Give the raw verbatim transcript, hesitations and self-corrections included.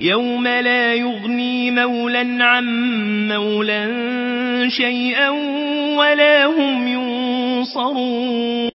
يوم لا يغني مولى عن مولى شيئا ولا هم ينصرون.